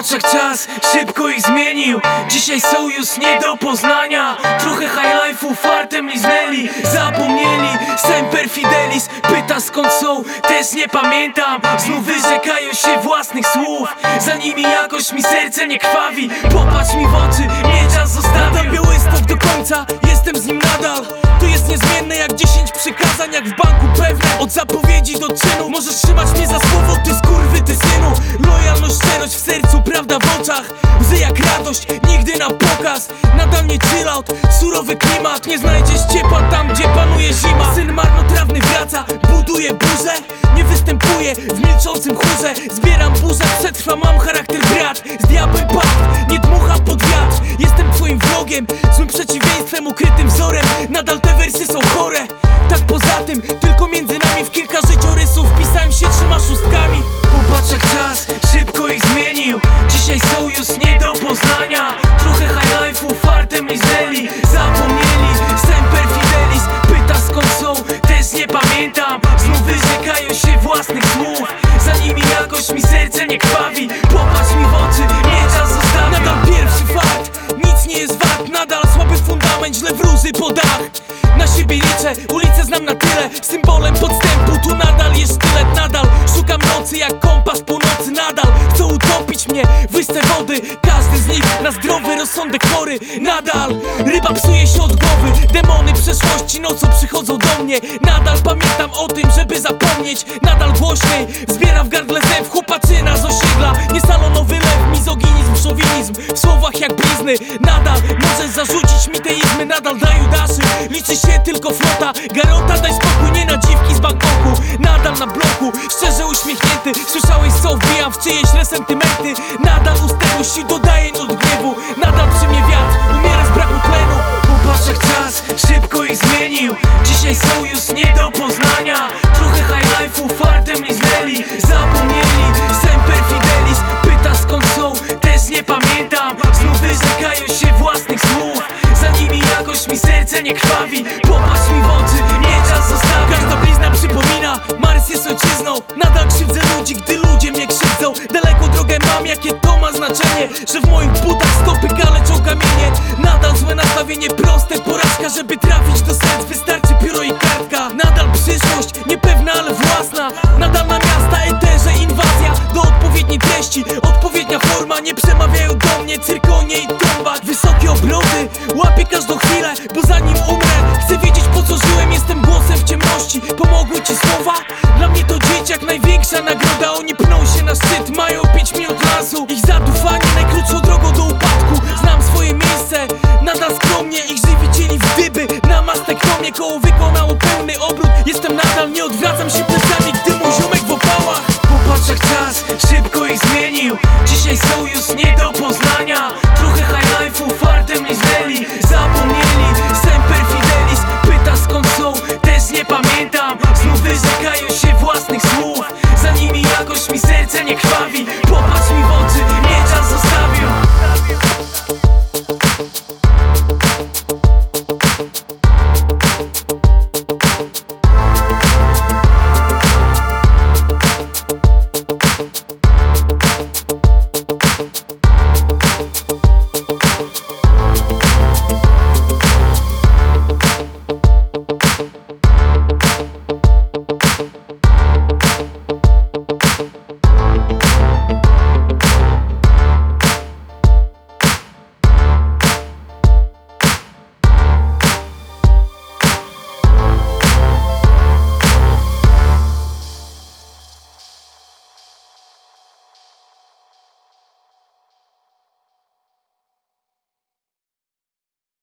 Popatrz jak czas szybko ich zmienił. Dzisiaj są już nie do poznania. Trochę high life'u fartem liznęli. Zapomnieli semper fidelis. Pyta skąd są, też nie pamiętam. Znów wyrzekają się własnych słów. Za nimi jakoś mi serce nie krwawi. Popatrz mi w oczy, mnie czas zostawił. Białystok do końca, jestem z nim nadal. To jest niezmienne jak 10 przykazań, jak w banku pewne. Od zapowiedzi do czynu, możesz trzymać mnie za słowo, ty skurwyty synu. Lojalność, szczerość w sercu, prawda w oczach. Łzy jak radość, nigdy na pokaz. Nadal nie chill out, surowy klimat. Nie znajdziesz ciepła tam, gdzie panuje zima. Syn marnotrawny wraca, buduje burzę. Nie występuje w milczącym chórze. Zbieram burzę, przetrwa, mam charakter brat. Z diabłem pakt, nie dmucham pod wiatr. Jestem twoim wrogiem, złym przeciwieństwem, ukrytym wzorem. Nadal te wersy są chore. Tak poza tym, tylko między nami w kilka życiorysów wpisałem się 3 szóstkami. Popatrz jak czas szybko ich zmienił. Dzisiaj są już nie do poznania. Trochę high life'u fartem liznęli. Zapomnieli semper fidelis. Pyta skąd są, też nie pamiętam. Znów wyrzekają się własnych słów. Za nimi jakoś mi serce nie krwawi. Popatrz mi w oczy, mnie czas zostawił. Nadal pierwszy fakt, nic nie jest wart. Nadal słaby fundament, źle wróży po dach. Na siebie liczę, ulicę znam na tyle. Symbolem podstępu, tu nadal jest sztylet. Nadal szukam nocy jak kompas północy. Nadal chcą utopić mnie w łyżce wody. Każdy z nich na zdrowy rozsądek chory. Nadal ryba psuje się od głowy. Demony przeszłości nocą przychodzą do mnie. Nadal pamiętam o tym, żeby zapomnieć. Nadal głośniej zbiera w gardle zew. Chłopaczyna z osiedla, nie salonowy lew. Mizoginizm, szowinizm w słowach jak blizny. Nadal możesz zarzucić mi teizmy. Nadal daj udaszy, liczy się tylko flota. Garota, daj spokój, nie na dziwki z Bangkoku. Nadal na bloku, szczerze uśmiechnięty. Słyszałeś co wbijam w czyjeś resentymenty. Nadal ustępność si dodaję od gniewu. Nadal przy mnie wiatr, umiera z braku tlenu. Popatrz jak czas szybko ich zmienił. Dzisiaj są już nie do poznania. Trochę high life'u fartem liznęli. Zapomnieli semper fidelis. Pyta skąd są, też nie pamiętam. Znów wyrzekają się własnych słów. Za nimi jakoś mi serce nie krwawi. Popatrz mi w oczy, mnie czas zostawia. Każda blizna przypomina, Mars jest ojczyzną. Nadal krzywdzę ludzi, gdy ludzie mnie krzywdzą. Daleko drogę mam, jakie to ma znaczenie. Że w moich butach stopy kaleczą kamienie. Nadal złe nastawienie, proste porażka. Żeby trafić do serc wystarczy pióro i kartka. Nadal przyszłość, niepewna, ale własna. Nadal na miasta, eterze inwazja. Do odpowiedniej treści, odpowiednia forma. Nie przemawiają do mnie cyrkonie i tombak. Wysokie obroty, łapię każdą chwilę, bo zanim umrę chcę wiedzieć po co żyłem. Jestem głosem w ciemności, pomogły ci słowa? Dla mnie to dzieciak, największa nagroda. Oni pną się na szczyt, mają 5 minut lasu. Ich zadufanie najkrótszą drogą do upadku. Znam swoje miejsce, nadal skromnie. Ich żywicieli w dyby, na mastektomie koło